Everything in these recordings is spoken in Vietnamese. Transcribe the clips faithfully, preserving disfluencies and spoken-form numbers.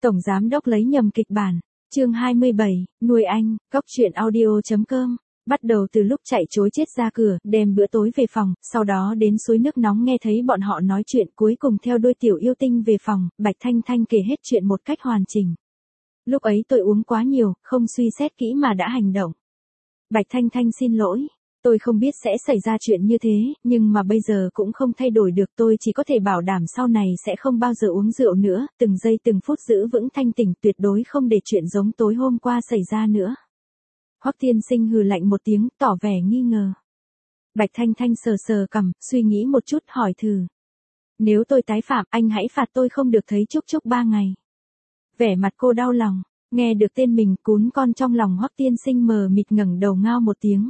Tổng giám đốc lấy nhầm kịch bản. Chương hai mươi bảy, nuôi anh, góc truyện audio chấm com. Bắt đầu từ lúc chạy trối chết ra cửa, đem bữa tối về phòng, sau đó đến suối nước nóng nghe thấy bọn họ nói chuyện, cuối cùng theo đôi tiểu yêu tinh về phòng, Bạch Thanh Thanh kể hết chuyện một cách hoàn chỉnh. Lúc ấy tôi uống quá nhiều, không suy xét kỹ mà đã hành động. Bạch Thanh Thanh xin lỗi. Tôi không biết sẽ xảy ra chuyện như thế, nhưng mà bây giờ cũng không thay đổi được, tôi chỉ có thể bảo đảm sau này sẽ không bao giờ uống rượu nữa, từng giây từng phút giữ vững thanh tỉnh, tuyệt đối không để chuyện giống tối hôm qua xảy ra nữa. Hoắc Tiên Sinh hừ lạnh một tiếng, tỏ vẻ nghi ngờ. Bạch Thanh Thanh sờ sờ cằm, suy nghĩ một chút hỏi thử. Nếu tôi tái phạm, anh hãy phạt tôi không được thấy Trúc Trúc ba ngày. Vẻ mặt cô đau lòng, nghe được tên mình, cún con trong lòng Hoắc Tiên Sinh mờ mịt ngẩng đầu ngao một tiếng.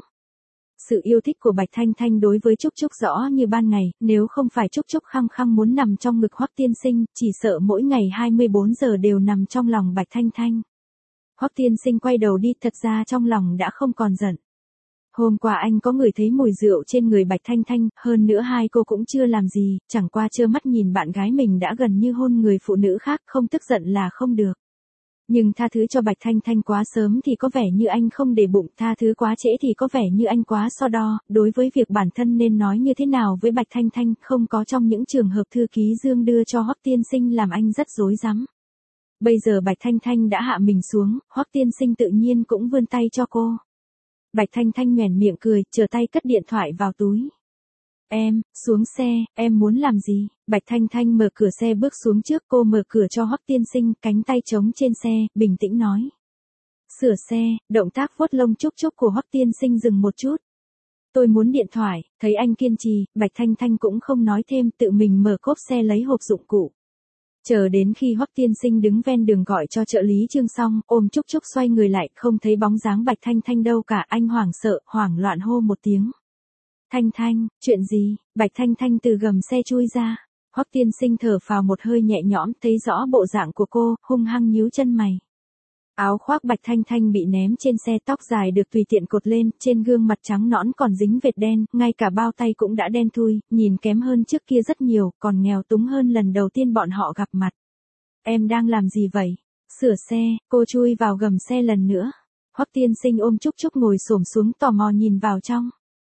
Sự yêu thích của Bạch Thanh Thanh đối với Trúc Trúc rõ như ban ngày, nếu không phải Trúc Trúc khăng khăng muốn nằm trong ngực Hoắc Tiên Sinh, chỉ sợ mỗi ngày hai mươi bốn giờ đều nằm trong lòng Bạch Thanh Thanh. Hoắc Tiên Sinh quay đầu đi, thật ra trong lòng đã không còn giận. Hôm qua anh có ngửi thấy mùi rượu trên người Bạch Thanh Thanh, hơn nữa hai cô cũng chưa làm gì, chẳng qua trơ mắt nhìn bạn gái mình đã gần như hôn người phụ nữ khác, không tức giận là không được. Nhưng tha thứ cho Bạch Thanh Thanh quá sớm thì có vẻ như anh không để bụng, tha thứ quá trễ thì có vẻ như anh quá so đo, đối với việc bản thân nên nói như thế nào với Bạch Thanh Thanh, không có trong những trường hợp thư ký Dương đưa cho Hoắc Tiên Sinh làm anh rất rối rắm. Bây giờ Bạch Thanh Thanh đã hạ mình xuống, Hoắc Tiên Sinh tự nhiên cũng vươn tay cho cô. Bạch Thanh Thanh nhoẻn miệng cười, chờ tay cất điện thoại vào túi. Em, xuống xe, em muốn làm gì? Bạch Thanh Thanh mở cửa xe bước xuống trước, cô mở cửa cho Hoắc Tiên Sinh, cánh tay trống trên xe, bình tĩnh nói. Sửa xe, động tác vuốt lông Trúc Trúc của Hoắc Tiên Sinh dừng một chút. Tôi muốn điện thoại, thấy anh kiên trì, Bạch Thanh Thanh cũng không nói thêm, tự mình mở cốp xe lấy hộp dụng cụ. Chờ đến khi Hoắc Tiên Sinh đứng ven đường gọi cho trợ lý Trương xong, ôm Trúc Trúc xoay người lại, không thấy bóng dáng Bạch Thanh Thanh đâu cả, anh hoảng sợ, hoảng loạn hô một tiếng. Thanh Thanh, chuyện gì? Bạch Thanh Thanh từ gầm xe chui ra. Hoắc Tiên Sinh thở phào một hơi nhẹ nhõm, thấy rõ bộ dạng của cô, hung hăng nhíu chân mày. Áo khoác Bạch Thanh Thanh bị ném trên xe, tóc dài được tùy tiện cột lên, trên gương mặt trắng nõn còn dính vệt đen, ngay cả bao tay cũng đã đen thui, nhìn kém hơn trước kia rất nhiều, còn nghèo túng hơn lần đầu tiên bọn họ gặp mặt. Em đang làm gì vậy? Sửa xe, cô chui vào gầm xe lần nữa. Hoắc Tiên Sinh ôm Trúc Trúc ngồi xổm xuống tò mò nhìn vào trong.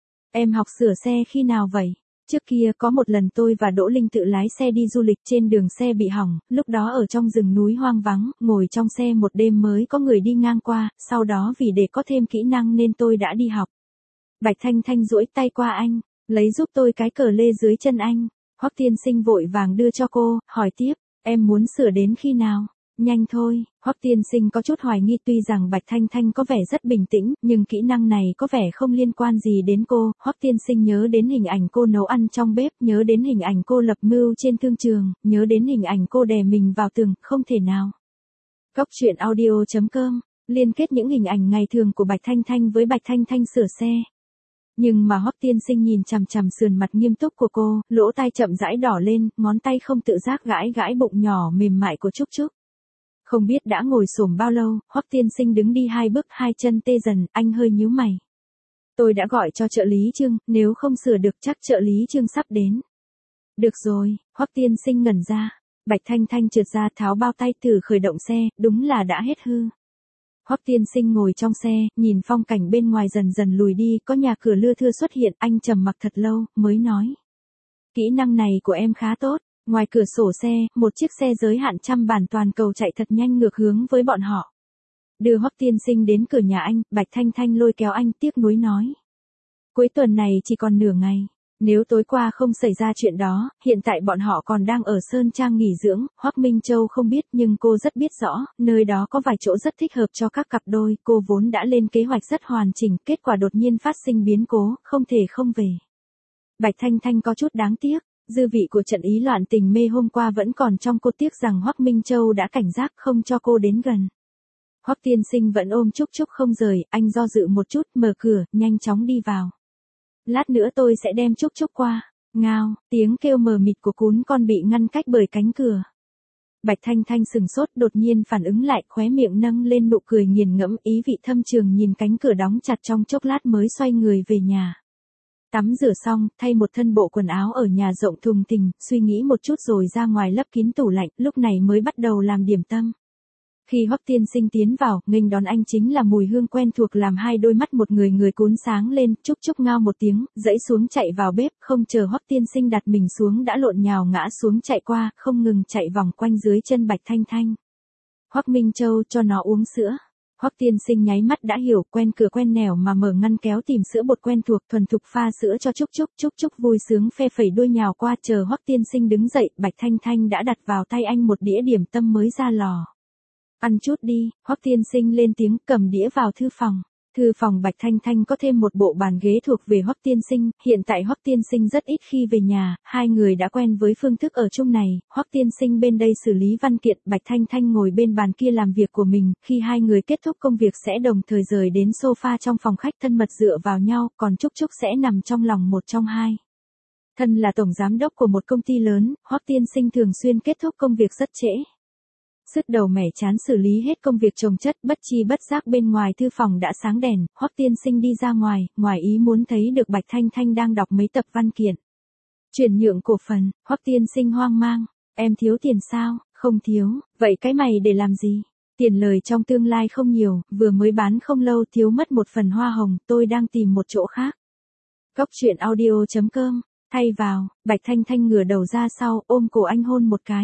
Em học sửa xe khi nào vậy? Trước kia có một lần tôi và Đỗ Linh tự lái xe đi du lịch, trên đường xe bị hỏng, lúc đó ở trong rừng núi hoang vắng, ngồi trong xe một đêm mới có người đi ngang qua, sau đó vì để có thêm kỹ năng nên tôi đã đi học. Bạch Thanh Thanh duỗi tay qua anh, lấy giúp tôi cái cờ lê dưới chân anh. Hoắc Tiên Sinh vội vàng đưa cho cô, hỏi tiếp, em muốn sửa đến khi nào? Nhanh thôi. Hoắc Tiên Sinh có chút hoài nghi, tuy rằng Bạch Thanh Thanh có vẻ rất bình tĩnh, nhưng kỹ năng này có vẻ không liên quan gì đến cô. Hoắc Tiên Sinh nhớ đến hình ảnh cô nấu ăn trong bếp, nhớ đến hình ảnh cô lập mưu trên thương trường, nhớ đến hình ảnh cô đè mình vào tường, không thể nào. Góc truyện audio chấm com, liên kết những hình ảnh ngày thường của Bạch Thanh Thanh với Bạch Thanh Thanh sửa xe. Nhưng mà Hoắc Tiên Sinh nhìn chằm chằm sườn mặt nghiêm túc của cô, lỗ tai chậm rãi đỏ lên, ngón tay không tự giác gãi gãi bụng nhỏ mềm mại của Trúc Trúc. Không biết đã ngồi xổm bao lâu, Hoắc Tiên Sinh đứng đi hai bước, hai chân tê dần, anh hơi nhíu mày. Tôi đã gọi cho trợ lý Trương, nếu không sửa được chắc trợ lý Trương sắp đến. Được rồi, Hoắc Tiên Sinh ngẩn ra. Bạch Thanh Thanh trượt ra tháo bao tay thử khởi động xe, đúng là đã hết hư. Hoắc Tiên Sinh ngồi trong xe, nhìn phong cảnh bên ngoài dần dần lùi đi, có nhà cửa lưa thưa xuất hiện, anh trầm mặc thật lâu, mới nói. Kỹ năng này của em khá tốt. Ngoài cửa sổ xe, một chiếc xe giới hạn trăm bản toàn cầu chạy thật nhanh ngược hướng với bọn họ. Đưa Hoắc Tiên Sinh đến cửa nhà anh, Bạch Thanh Thanh lôi kéo anh tiếc nuối nói. Cuối tuần này chỉ còn nửa ngày. Nếu tối qua không xảy ra chuyện đó, hiện tại bọn họ còn đang ở Sơn Trang nghỉ dưỡng. Hoắc Minh Châu không biết nhưng cô rất biết rõ, nơi đó có vài chỗ rất thích hợp cho các cặp đôi. Cô vốn đã lên kế hoạch rất hoàn chỉnh, kết quả đột nhiên phát sinh biến cố, không thể không về. Bạch Thanh Thanh có chút đáng tiếc. Dư vị của trận ý loạn tình mê hôm qua vẫn còn trong cô, tiếc rằng Hoắc Minh Châu đã cảnh giác không cho cô đến gần. Hoắc Tiên Sinh vẫn ôm Trúc Trúc không rời, anh do dự một chút, mở cửa, nhanh chóng đi vào. Lát nữa tôi sẽ đem Trúc Trúc qua. Ngao, tiếng kêu mờ mịt của cún con bị ngăn cách bởi cánh cửa. Bạch Thanh Thanh sừng sốt, đột nhiên phản ứng lại, khóe miệng nâng lên nụ cười nghiền ngẫm, ý vị thâm trường nhìn cánh cửa đóng chặt trong chốc lát mới xoay người về nhà. Tắm rửa xong, thay một thân bộ quần áo ở nhà rộng thùng thình, suy nghĩ một chút rồi ra ngoài lấp kín tủ lạnh, lúc này mới bắt đầu làm điểm tâm. Khi Hoắc Tiên Sinh tiến vào, nghênh đón anh chính là mùi hương quen thuộc làm hai đôi mắt một người người cuốn sáng lên, chúc chúc ngao một tiếng, dãy xuống chạy vào bếp, không chờ Hoắc Tiên Sinh đặt mình xuống đã lộn nhào ngã xuống chạy qua, không ngừng chạy vòng quanh dưới chân Bạch Thanh Thanh. Hoắc Minh Châu cho nó uống sữa. Hoắc Tiên Sinh nháy mắt đã hiểu, quen cửa quen nẻo mà mở ngăn kéo tìm sữa bột quen thuộc, thuần thục pha sữa cho Trúc Trúc, Trúc Trúc vui sướng phe phẩy đuôi nhào qua, chờ Hoắc Tiên Sinh đứng dậy, Bạch Thanh Thanh đã đặt vào tay anh một đĩa điểm tâm mới ra lò. Ăn chút đi, Hoắc Tiên Sinh lên tiếng, cầm đĩa vào thư phòng. Thư phòng Bạch Thanh Thanh có thêm một bộ bàn ghế thuộc về Hoắc Tiên Sinh, hiện tại Hoắc Tiên Sinh rất ít khi về nhà, hai người đã quen với phương thức ở chung này, Hoắc Tiên Sinh bên đây xử lý văn kiện, Bạch Thanh Thanh ngồi bên bàn kia làm việc của mình, khi hai người kết thúc công việc sẽ đồng thời rời đến sofa trong phòng khách thân mật dựa vào nhau, còn Trúc Trúc sẽ nằm trong lòng một trong hai. Thân là tổng giám đốc của một công ty lớn, Hoắc Tiên Sinh thường xuyên kết thúc công việc rất trễ. Sứt đầu mẻ chán xử lý hết công việc chồng chất, bất chi bất giác bên ngoài thư phòng đã sáng đèn, Hoắc Tiên Sinh đi ra ngoài, ngoài ý muốn thấy được Bạch Thanh Thanh đang đọc mấy tập văn kiện. Chuyển nhượng cổ phần, Hoắc Tiên Sinh hoang mang, em thiếu tiền sao? Không thiếu, vậy cái mày để làm gì? Tiền lời trong tương lai không nhiều, vừa mới bán không lâu thiếu mất một phần hoa hồng, tôi đang tìm một chỗ khác. Cốc truyện audio chấm com, thay vào, Bạch Thanh Thanh ngửa đầu ra sau, ôm cổ anh hôn một cái.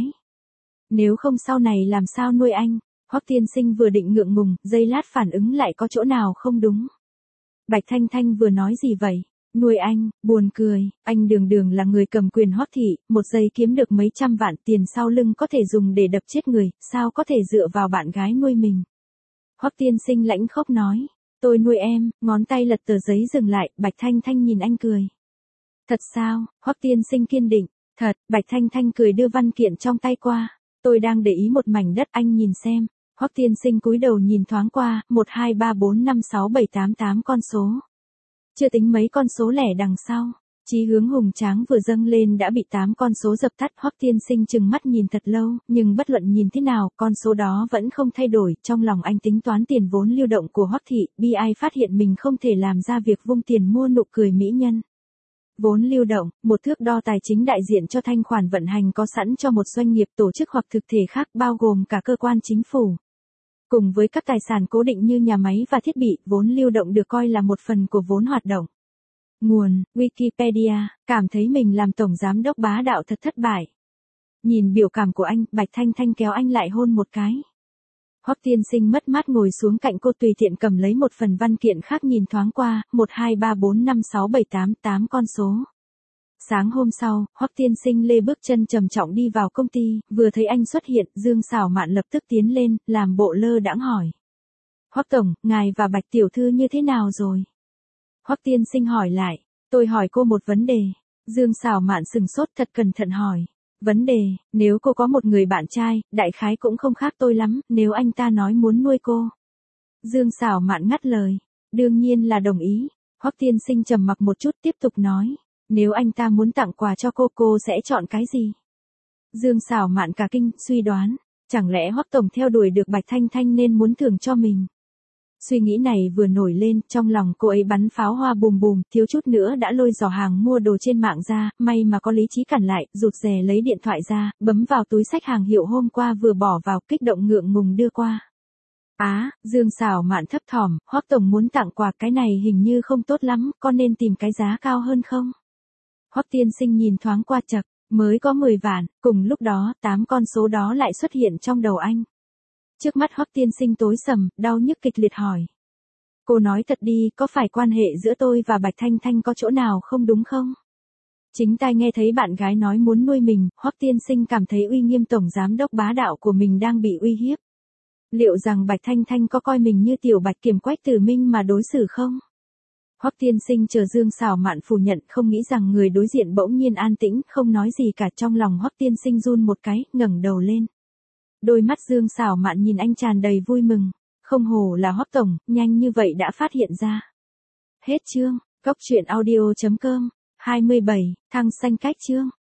Nếu không sau này làm sao nuôi anh? Hoắc Tiên Sinh vừa định ngượng ngùng, giây lát phản ứng lại có chỗ nào không đúng. Bạch Thanh Thanh vừa nói gì vậy? Nuôi anh, buồn cười, anh đường đường là người cầm quyền Hoắc thị, một giây kiếm được mấy trăm vạn tiền sau lưng có thể dùng để đập chết người, sao có thể dựa vào bạn gái nuôi mình? Hoắc Tiên Sinh lãnh khốc nói, tôi nuôi em, ngón tay lật tờ giấy dừng lại, Bạch Thanh Thanh nhìn anh cười. Thật sao? Hoắc Tiên Sinh kiên định, thật, Bạch Thanh Thanh cười đưa văn kiện trong tay qua. Tôi đang để ý một mảnh đất, anh nhìn xem. Hoắc Tiên Sinh cúi đầu nhìn thoáng qua, một hai ba bốn năm sáu bảy tám tám con số. Chưa tính mấy con số lẻ đằng sau. Chí hướng hùng tráng vừa dâng lên đã bị tám con số dập tắt. Hoắc Tiên Sinh chừng mắt nhìn thật lâu, nhưng bất luận nhìn thế nào, con số đó vẫn không thay đổi. Trong lòng anh tính toán tiền vốn lưu động của Hoắc thị, bi ai phát hiện mình không thể làm ra việc vung tiền mua nụ cười mỹ nhân. Vốn lưu động, một thước đo tài chính đại diện cho thanh khoản vận hành có sẵn cho một doanh nghiệp, tổ chức hoặc thực thể khác, bao gồm cả cơ quan chính phủ. Cùng với các tài sản cố định như nhà máy và thiết bị, vốn lưu động được coi là một phần của vốn hoạt động. Nguồn, Wikipedia, cảm thấy mình làm tổng giám đốc bá đạo thật thất bại. Nhìn biểu cảm của anh, Bạch Thanh Thanh kéo anh lại hôn một cái. Hoắc Tiên Sinh mất mát ngồi xuống cạnh cô, tùy tiện cầm lấy một phần văn kiện khác nhìn thoáng qua, một hai ba bốn năm sáu bảy tám, tám con số. Sáng hôm sau, Hoắc Tiên Sinh lê bước chân trầm trọng đi vào công ty, vừa thấy anh xuất hiện, Dương Sảo Mạn lập tức tiến lên, làm bộ lơ đãng hỏi. Hoắc tổng, ngài và Bạch tiểu thư như thế nào rồi? Hoắc Tiên Sinh hỏi lại, tôi hỏi cô một vấn đề. Dương Sảo Mạn sừng sốt thật cẩn thận hỏi. Vấn đề, nếu cô có một người bạn trai, đại khái cũng không khác tôi lắm, nếu anh ta nói muốn nuôi cô. Dương Sảo Mạn ngắt lời, đương nhiên là đồng ý. Hoắc Tiên Sinh trầm mặc một chút tiếp tục nói, nếu anh ta muốn tặng quà cho cô, cô sẽ chọn cái gì? Dương Sảo Mạn cả kinh, suy đoán, chẳng lẽ Hoắc tổng theo đuổi được Bạch Thanh Thanh nên muốn thưởng cho mình? Suy nghĩ này vừa nổi lên, trong lòng cô ấy bắn pháo hoa bùm bùm, thiếu chút nữa đã lôi giỏ hàng mua đồ trên mạng ra, may mà có lý trí cản lại, rụt rè lấy điện thoại ra, bấm vào túi xách hàng hiệu hôm qua vừa bỏ vào, kích động ngượng ngùng đưa qua. Á, à, Dương Sảo Mạn thấp thỏm, Hoắc tổng muốn tặng quà, cái này hình như không tốt lắm, có nên tìm cái giá cao hơn không? Hoắc Tiên Sinh nhìn thoáng qua chật, mới có mười vạn, cùng lúc đó, tám con số đó lại xuất hiện trong đầu anh. Trước mắt Hoắc Tiên Sinh tối sầm, đau nhức kịch liệt hỏi. Cô nói thật đi, có phải quan hệ giữa tôi và Bạch Thanh Thanh có chỗ nào không đúng không? Chính tai nghe thấy bạn gái nói muốn nuôi mình, Hoắc Tiên Sinh cảm thấy uy nghiêm tổng giám đốc bá đạo của mình đang bị uy hiếp. Liệu rằng Bạch Thanh Thanh có coi mình như tiểu Bạch Kiểm Quách Tử Minh mà đối xử không? Hoắc Tiên Sinh chờ Dương Sảo Mạn phủ nhận, không nghĩ rằng người đối diện bỗng nhiên an tĩnh, không nói gì cả. Trong lòng Hoắc Tiên Sinh run một cái, ngẩng đầu lên. Đôi mắt Dương Sảo Mạn nhìn anh tràn đầy vui mừng, không hổ là Hoắc tổng, nhanh như vậy đã phát hiện ra. Hết chương, cốc truyện audio chấm com, hai mươi bảy, thăng xanh cách chương.